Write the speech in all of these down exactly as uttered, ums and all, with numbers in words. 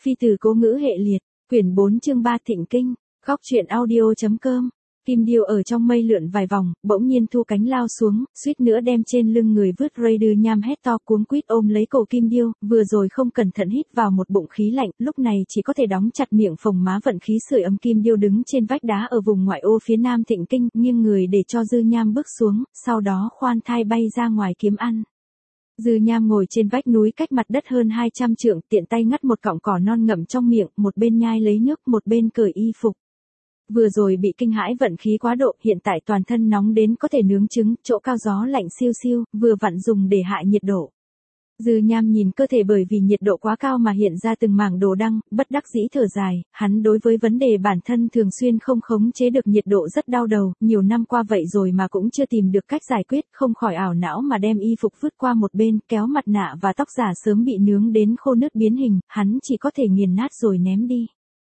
Phi tử cố ngữ hệ liệt, quyển bốn chương ba Thịnh Kinh, góc truyện audio.com. Kim điêu ở trong mây lượn vài vòng, bỗng nhiên thu cánh lao xuống, suýt nữa đem trên lưng người vứt. Raider nham hét to cuống quýt ôm lấy cổ kim điêu, vừa rồi không cẩn thận hít vào một bụng khí lạnh, lúc này chỉ có thể đóng chặt miệng phồng má vận khí sưởi ấm. Kim điêu đứng trên vách đá ở vùng ngoại ô phía nam Thịnh Kinh, nghiêng người để cho Dư Nham bước xuống, sau đó khoan thai bay ra ngoài kiếm ăn. Dư Nham ngồi trên vách núi cách mặt đất hơn hai trăm trượng, tiện tay ngắt một cọng cỏ non ngậm trong miệng, một bên nhai lấy nước, một bên cởi y phục. Vừa rồi bị kinh hãi vận khí quá độ, hiện tại toàn thân nóng đến có thể nướng trứng, chỗ cao gió lạnh siêu siêu, vừa vặn dùng để hạ nhiệt độ. Dư Nham nhìn cơ thể bởi vì nhiệt độ quá cao mà hiện ra từng mảng đồ đăng, bất đắc dĩ thở dài, hắn đối với vấn đề bản thân thường xuyên không khống chế được nhiệt độ rất đau đầu, nhiều năm qua vậy rồi mà cũng chưa tìm được cách giải quyết, không khỏi ảo não mà đem y phục vứt qua một bên, kéo mặt nạ và tóc giả sớm bị nướng đến khô nứt biến hình, hắn chỉ có thể nghiền nát rồi ném đi.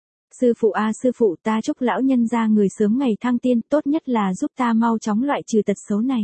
Sư phụ a à, sư phụ, ta chúc lão nhân ra người sớm ngày thăng tiên, tốt nhất là giúp ta mau chóng loại trừ tật xấu này.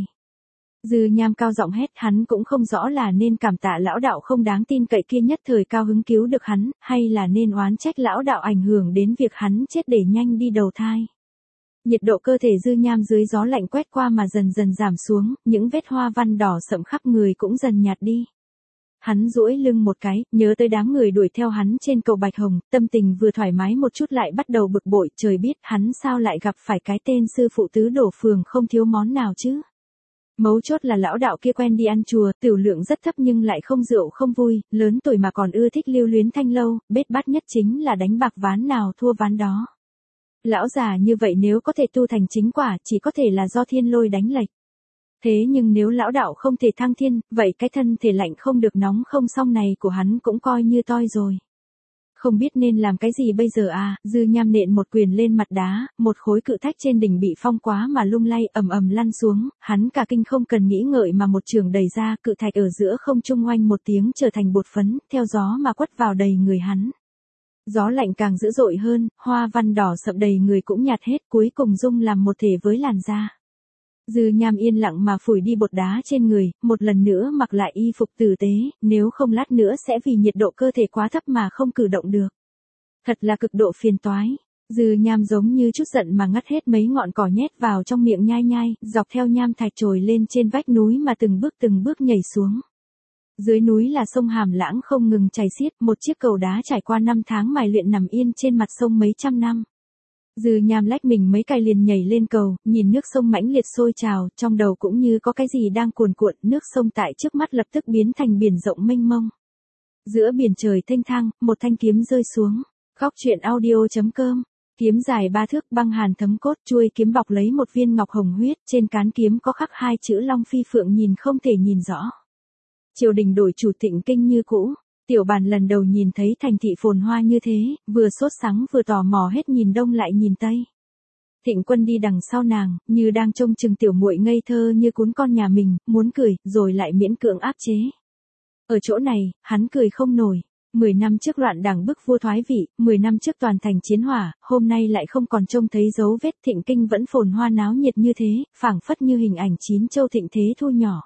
Dư Nham cao giọng hét, hắn cũng không rõ là nên cảm tạ lão đạo không đáng tin cậy kia nhất thời cao hứng cứu được hắn, hay là nên oán trách lão đạo ảnh hưởng đến việc hắn chết để nhanh đi đầu thai. Nhiệt độ cơ thể Dư Nham dưới gió lạnh quét qua mà dần dần giảm xuống, những vết hoa văn đỏ sậm khắp người cũng dần nhạt đi. Hắn duỗi lưng một cái, nhớ tới đám người đuổi theo hắn trên cầu Bạch Hồng, tâm tình vừa thoải mái một chút lại bắt đầu bực bội, trời biết hắn sao lại gặp phải cái tên sư phụ tứ đổ phường không thiếu món nào chứ. Mấu chốt là lão đạo kia quen đi ăn chùa, tiểu lượng rất thấp nhưng lại không rượu không vui, lớn tuổi mà còn ưa thích lưu luyến thanh lâu, bết bát nhất chính là đánh bạc ván nào thua ván đó. Lão già như vậy nếu có thể tu thành chính quả chỉ có thể là do thiên lôi đánh lệch. Thế nhưng nếu lão đạo không thể thăng thiên, vậy cái thân thể lạnh không được nóng không xong này của hắn cũng coi như toi rồi. Không biết nên làm cái gì bây giờ à, Dư Nham nện một quyền lên mặt đá, một khối cự thạch trên đỉnh bị phong quá mà lung lay ầm ầm lăn xuống, hắn cả kinh không cần nghĩ ngợi mà một trường đẩy ra, cự thạch ở giữa không trung oanh một tiếng trở thành bột phấn, theo gió mà quất vào đầy người hắn. Gió lạnh càng dữ dội hơn, hoa văn đỏ sậm đầy người cũng nhạt hết, cuối cùng dung làm một thể với làn da. Dư Nham yên lặng mà phủi đi bột đá trên người, một lần nữa mặc lại y phục tử tế, nếu không lát nữa sẽ vì nhiệt độ cơ thể quá thấp mà không cử động được. Thật là cực độ phiền toái. Dư Nham giống như chút giận mà ngắt hết mấy ngọn cỏ nhét vào trong miệng nhai nhai, dọc theo nham thạch trồi lên trên vách núi mà từng bước từng bước nhảy xuống. Dưới núi là sông Hàm Lãng không ngừng chảy xiết, một chiếc cầu đá trải qua năm tháng mài luyện nằm yên trên mặt sông mấy trăm năm. Dư Nham lách mình mấy cái liền nhảy lên cầu, nhìn nước sông mãnh liệt sôi trào, trong đầu cũng như có cái gì đang cuồn cuộn, nước sông tại trước mắt lập tức biến thành biển rộng mênh mông. Giữa biển trời thênh thang, một thanh kiếm rơi xuống. Góc truyện audio.com. Kiếm dài ba thước băng hàn thấm cốt, chuôi kiếm bọc lấy một viên ngọc hồng huyết, trên cán kiếm có khắc hai chữ Long Phi Phượng nhìn không thể nhìn rõ. Triều đình đổi chủ Thịnh Kinh như cũ. Tiểu Bàn lần đầu nhìn thấy thành thị phồn hoa như thế, vừa sốt sắng vừa tò mò hết nhìn đông lại nhìn tây. Thịnh Quân đi đằng sau nàng, như đang trông chừng tiểu muội ngây thơ như cún con nhà mình, muốn cười, rồi lại miễn cưỡng áp chế. Ở chỗ này, hắn cười không nổi. Mười năm trước loạn đảng bức vua thoái vị, mười năm trước toàn thành chiến hỏa, hôm nay lại không còn trông thấy dấu vết. Thịnh Kinh vẫn phồn hoa náo nhiệt như thế, phảng phất như hình ảnh chín châu thịnh thế thu nhỏ.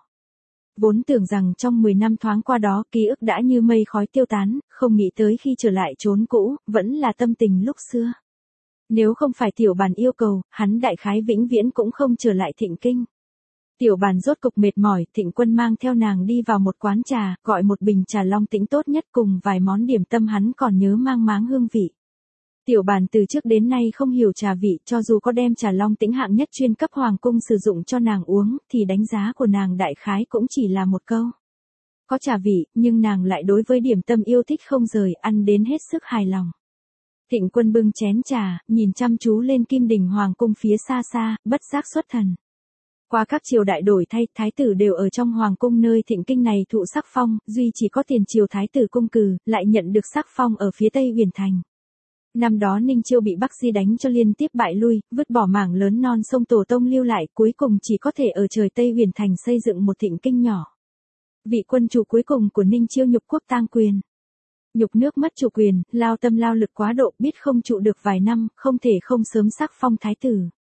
Vốn tưởng rằng trong mười năm thoáng qua đó ký ức đã như mây khói tiêu tán, không nghĩ tới khi trở lại chốn cũ, vẫn là tâm tình lúc xưa. Nếu không phải Tiểu Bàn yêu cầu, hắn đại khái vĩnh viễn cũng không trở lại Thịnh Kinh. Tiểu Bàn rốt cục mệt mỏi, Thịnh Quân mang theo nàng đi vào một quán trà, gọi một bình trà long tĩnh tốt nhất cùng vài món điểm tâm hắn còn nhớ mang máng hương vị. Tiểu Bàn từ trước đến nay không hiểu trà vị, cho dù có đem trà long tĩnh hạng nhất chuyên cấp hoàng cung sử dụng cho nàng uống, thì đánh giá của nàng đại khái cũng chỉ là một câu. Có trà vị, nhưng nàng lại đối với điểm tâm yêu thích không rời, ăn đến hết sức hài lòng. Thịnh Quân bưng chén trà, nhìn chăm chú lên kim đình hoàng cung phía xa xa, bất giác xuất thần. Qua các triều đại đổi thay, thái tử đều ở trong hoàng cung nơi Thịnh Kinh này thụ sắc phong, duy chỉ có tiền triều thái tử cung cừ, lại nhận được sắc phong ở phía tây Uyển Thành. Năm đó Ninh Chiêu bị Bắc Di đánh cho liên tiếp bại lui, vứt bỏ mảng lớn non sông tổ tông lưu lại, cuối cùng chỉ có thể ở trời Tây Uyển Thành xây dựng một Thịnh Kinh nhỏ. Vị quân chủ cuối cùng của Ninh Chiêu nhục quốc tang quyền. Nhục nước mất chủ quyền, lao tâm lao lực quá độ, biết không trụ được vài năm, không thể không sớm sắc phong thái tử.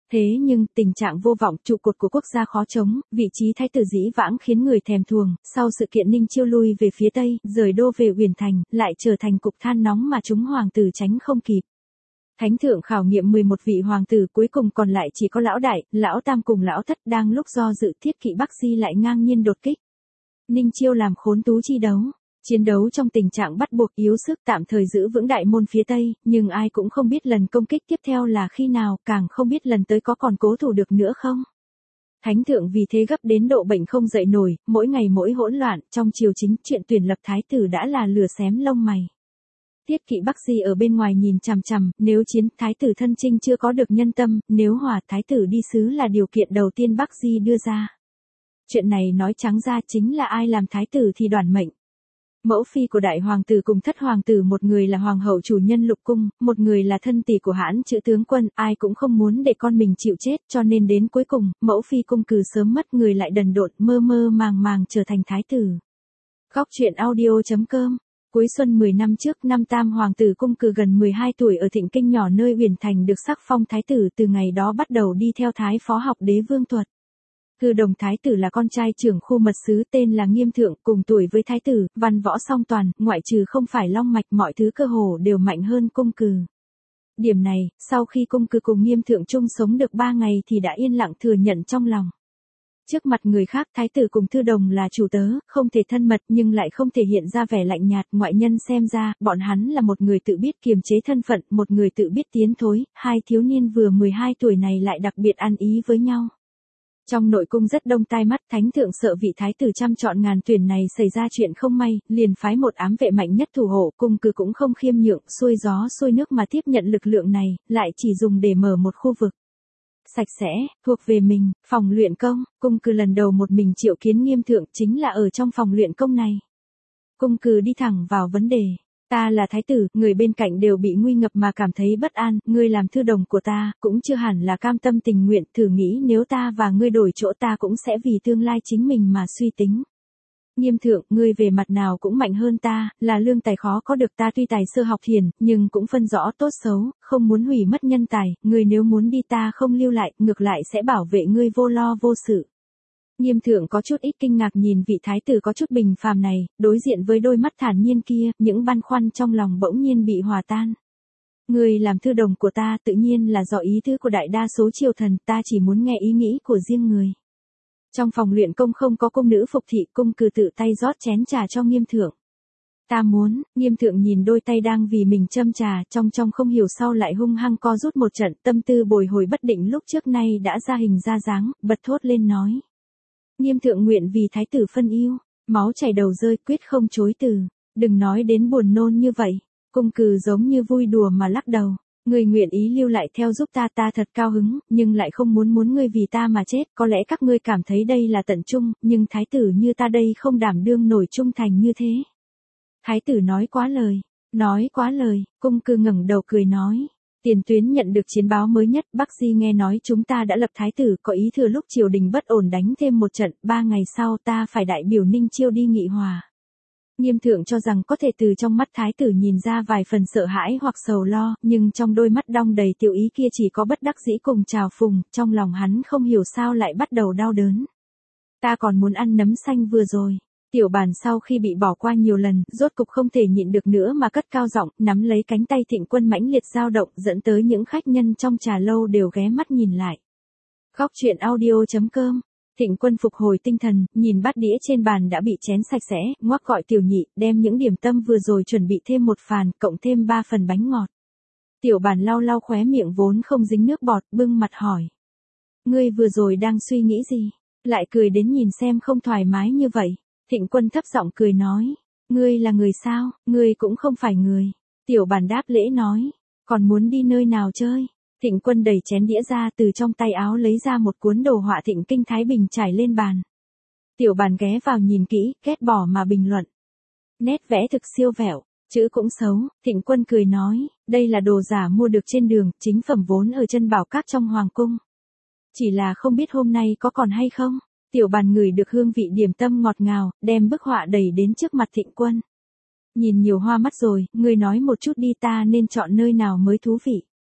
Thế nhưng, tình trạng vô vọng trụ cột của quốc gia khó chống, vị trí thái tử dĩ vãng khiến người thèm thuồng, sau sự kiện Ninh Chiêu lui về phía Tây, rời đô về Uyển Thành, lại trở thành cục than nóng mà chúng hoàng tử tránh không kịp. Thánh thượng khảo nghiệm mười một vị hoàng tử, cuối cùng còn lại chỉ có lão đại, lão tam cùng lão thất, đang lúc do dự, Thiết kỵ Bắc Di lại ngang nhiên đột kích. Ninh Chiêu làm khốn tú chi đấu. Chiến đấu trong tình trạng bắt buộc, yếu sức, tạm thời giữ vững đại môn phía Tây, nhưng ai cũng không biết lần công kích tiếp theo là khi nào, càng không biết lần tới có còn cố thủ được nữa không. Thánh thượng vì thế gấp đến độ bệnh không dậy nổi, mỗi ngày mỗi hỗn loạn, trong triều chính, chuyện tuyển lập thái tử đã là lửa xém lông mày. Thiết kỵ Bắc Di ở bên ngoài nhìn chằm chằm, nếu chiến, thái tử thân chinh chưa có được nhân tâm, nếu hòa, thái tử đi sứ là điều kiện đầu tiên Bắc Di đưa ra. Chuyện này nói trắng ra chính là ai làm thái tử thì đoản mệnh. Mẫu phi của đại hoàng tử cùng thất hoàng tử, một người là hoàng hậu chủ nhân lục cung, một người là thân tỷ của hãn chữ tướng quân, ai cũng không muốn để con mình chịu chết, cho nên đến cuối cùng, mẫu phi cung cừ sớm mất, người lại đần độn, mơ mơ màng màng trở thành thái tử. Góc truyện audio chấm com. Cuối xuân mười năm trước, năm tam hoàng tử cung cừ gần mười hai tuổi ở Thịnh Kinh nhỏ nơi Uyển Thành được sắc phong thái tử, từ ngày đó bắt đầu đi theo thái phó học đế vương thuật. Cừ đồng thái tử là con trai trưởng khu mật sứ, tên là Nghiêm Thượng, cùng tuổi với thái tử, văn võ song toàn, ngoại trừ không phải long mạch, mọi thứ cơ hồ đều mạnh hơn cung cừ. Điểm này, sau khi cung cừ cùng Nghiêm Thượng chung sống được ba ngày thì đã yên lặng thừa nhận trong lòng. Trước mặt người khác, thái tử cùng thư đồng là chủ tớ, không thể thân mật nhưng lại không thể hiện ra vẻ lạnh nhạt, ngoại nhân xem ra, bọn hắn là một người tự biết kiềm chế thân phận, một người tự biết tiến thối, hai thiếu niên vừa mười hai tuổi này lại đặc biệt ăn ý với nhau. Trong nội cung rất đông tai mắt, thánh thượng sợ vị thái tử trăm chọn ngàn tuyển này xảy ra chuyện không may, liền phái một ám vệ mạnh nhất thủ hộ, cung cừ cũng không khiêm nhượng, xuôi gió xuôi nước mà tiếp nhận lực lượng này, lại chỉ dùng để mở một khu vực sạch sẽ, thuộc về mình, phòng luyện công. Cung cừ lần đầu một mình triệu kiến Nghiêm Thượng chính là ở trong phòng luyện công này. Cung cừ đi thẳng vào vấn đề. Ta là thái tử, người bên cạnh đều bị nguy ngập mà cảm thấy bất an, ngươi làm thư đồng của ta, cũng chưa hẳn là cam tâm tình nguyện, thử nghĩ nếu ta và ngươi đổi chỗ ta cũng sẽ vì tương lai chính mình mà suy tính. Nghiêm Thượng, ngươi về mặt nào cũng mạnh hơn ta, là lương tài khó có được, ta tuy tài sơ học thiền, nhưng cũng phân rõ tốt xấu, không muốn hủy mất nhân tài, ngươi nếu muốn đi ta không lưu lại, ngược lại sẽ bảo vệ ngươi vô lo vô sự. Nghiêm Thượng có chút ít kinh ngạc nhìn vị thái tử có chút bình phàm này, đối diện với đôi mắt thản nhiên kia, những băn khoăn trong lòng bỗng nhiên bị hòa tan. Ngươi làm thư đồng của ta tự nhiên là do ý tứ của đại đa số triều thần, ta chỉ muốn nghe ý nghĩ của riêng người. Trong phòng luyện công không có cung nữ phục thị, cung cừ tự tay rót chén trà cho Nghiêm Thượng. Ta muốn, Nghiêm Thượng nhìn đôi tay đang vì mình châm trà, trong trong không hiểu sau lại hung hăng co rút một trận, tâm tư bồi hồi bất định lúc trước nay đã ra hình ra dáng, bật thốt lên nói. Nghiêm Thượng nguyện vì thái tử phân yêu, máu chảy đầu rơi, quyết không chối từ. Đừng nói đến buồn nôn như vậy. Cung cừ giống như vui đùa mà lắc đầu. Người nguyện ý lưu lại theo giúp ta, ta thật cao hứng, nhưng lại không muốn muốn ngươi vì ta mà chết. Có lẽ các ngươi cảm thấy đây là tận trung, nhưng thái tử như ta đây không đảm đương nổi trung thành như thế. Thái tử nói quá lời, nói quá lời. Cung cừ ngẩng đầu cười nói. Tiền tuyến nhận được chiến báo mới nhất, Bắc Di nghe nói chúng ta đã lập thái tử, có ý thừa lúc triều đình bất ổn đánh thêm một trận, ba ngày sau ta phải đại biểu Ninh Chiêu đi nghị hòa. Nghiêm Thượng cho rằng có thể từ trong mắt thái tử nhìn ra vài phần sợ hãi hoặc sầu lo, nhưng trong đôi mắt đong đầy tiểu ý kia chỉ có bất đắc dĩ cùng trào phùng, trong lòng hắn không hiểu sao lại bắt đầu đau đớn. Ta còn muốn ăn nấm xanh vừa rồi. Tiểu Bàn sau khi bị bỏ qua nhiều lần, rốt cục không thể nhịn được nữa mà cất cao giọng, nắm lấy cánh tay Thịnh Quân mãnh liệt dao động, dẫn tới những khách nhân trong trà lâu đều ghé mắt nhìn lại. Góc truyện audio chấm com. Thịnh Quân phục hồi tinh thần, nhìn bát đĩa trên bàn đã bị chén sạch sẽ, ngoắc gọi Tiểu Nhị, đem những điểm tâm vừa rồi chuẩn bị thêm một phàn, cộng thêm ba phần bánh ngọt. Tiểu Bàn lau lau khóe miệng vốn không dính nước bọt, bưng mặt hỏi. Ngươi vừa rồi đang suy nghĩ gì? Lại cười đến nhìn xem không thoải mái như vậy. Thịnh Quân thấp giọng cười nói, ngươi là người sao, ngươi cũng không phải người. Tiểu Bàn đáp lễ nói, còn muốn đi nơi nào chơi? Thịnh Quân đẩy chén đĩa ra, từ trong tay áo lấy ra một cuốn đồ họa Thịnh Kinh Thái Bình trải lên bàn. Tiểu Bàn ghé vào nhìn kỹ, ghét bỏ mà bình luận. Nét vẽ thực siêu vẹo, chữ cũng xấu. Thịnh Quân cười nói, đây là đồ giả mua được trên đường, chính phẩm vốn ở chân bảo các trong hoàng cung. Chỉ là không biết hôm nay có còn hay không? Tiểu Bàn ngửi được hương vị điểm tâm ngọt ngào, đem bức họa đẩy đến trước mặt Thịnh Quân. Nhìn nhiều hoa mắt rồi, ngươi nói một chút đi, ta nên chọn nơi nào mới thú vị.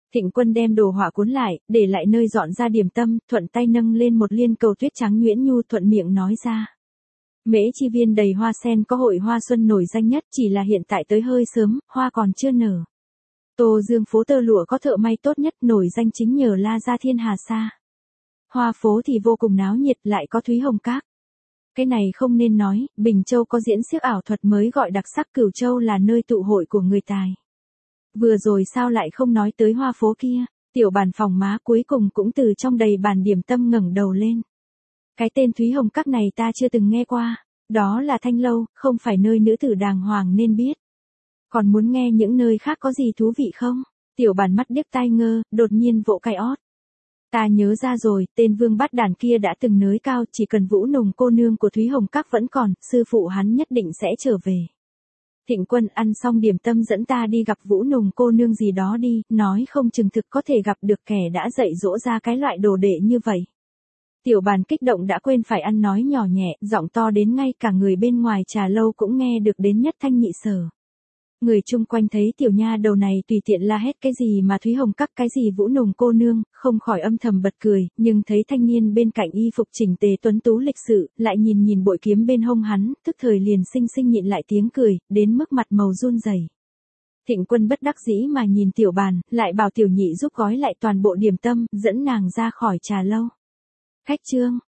Thịnh Quân đem đồ họa cuốn lại, để lại nơi dọn ra điểm tâm, thuận tay nâng lên một liên cầu tuyết trắng nhuyễn nhu thuận miệng nói ra. Mễ chi viên đầy hoa sen có hội hoa xuân nổi danh nhất, chỉ là hiện tại tới hơi sớm, hoa còn chưa nở. Tô Dương phố tơ lụa có thợ may tốt nhất, nổi danh chính nhờ La Gia Thiên Hà Sa. Hoa phố thì vô cùng náo nhiệt, lại có Thúy Hồng Các. Cái này không nên nói, Bình Châu có diễn xiếc ảo thuật mới gọi đặc sắc, Cửu Châu là nơi tụ hội của người tài. Vừa rồi sao lại không nói tới hoa phố kia, tiểu bàn phòng má cuối cùng cũng từ trong đầy bàn điểm tâm ngẩng đầu lên. Cái tên Thúy Hồng Các này ta chưa từng nghe qua, đó là thanh lâu, không phải nơi nữ tử đàng hoàng nên biết. Còn muốn nghe những nơi khác có gì thú vị không? Tiểu bàn mắt điếc tai ngơ, đột nhiên vỗ cái ót. Ta nhớ ra rồi, tên Vương Bát Đàn kia đã từng nới cao, chỉ cần Vũ Nùng cô nương của Thúy Hồng Các vẫn còn, sư phụ hắn nhất định sẽ trở về. Thịnh Quân ăn xong điểm tâm dẫn ta đi gặp Vũ Nùng cô nương gì đó đi, nói không chừng thực có thể gặp được kẻ đã dạy dỗ ra cái loại đồ đệ như vậy. Tiểu bàn kích động đã quên phải ăn nói nhỏ nhẹ, giọng to đến ngay cả người bên ngoài trà lâu cũng nghe được đến nhất thanh nhị sở. Người chung quanh thấy tiểu nha đầu này tùy tiện la hét cái gì mà Thúy Hồng Các cái gì Vũ Nùng cô nương, không khỏi âm thầm bật cười, nhưng thấy thanh niên bên cạnh y phục chỉnh tề tuấn tú lịch sự, lại nhìn nhìn bội kiếm bên hông hắn, tức thời liền xinh xinh nhịn lại tiếng cười, đến mức mặt màu run rẩy. Thịnh Quân bất đắc dĩ mà nhìn tiểu bàn, lại bảo tiểu nhị giúp gói lại toàn bộ điểm tâm, dẫn nàng ra khỏi trà lâu. Khách trương,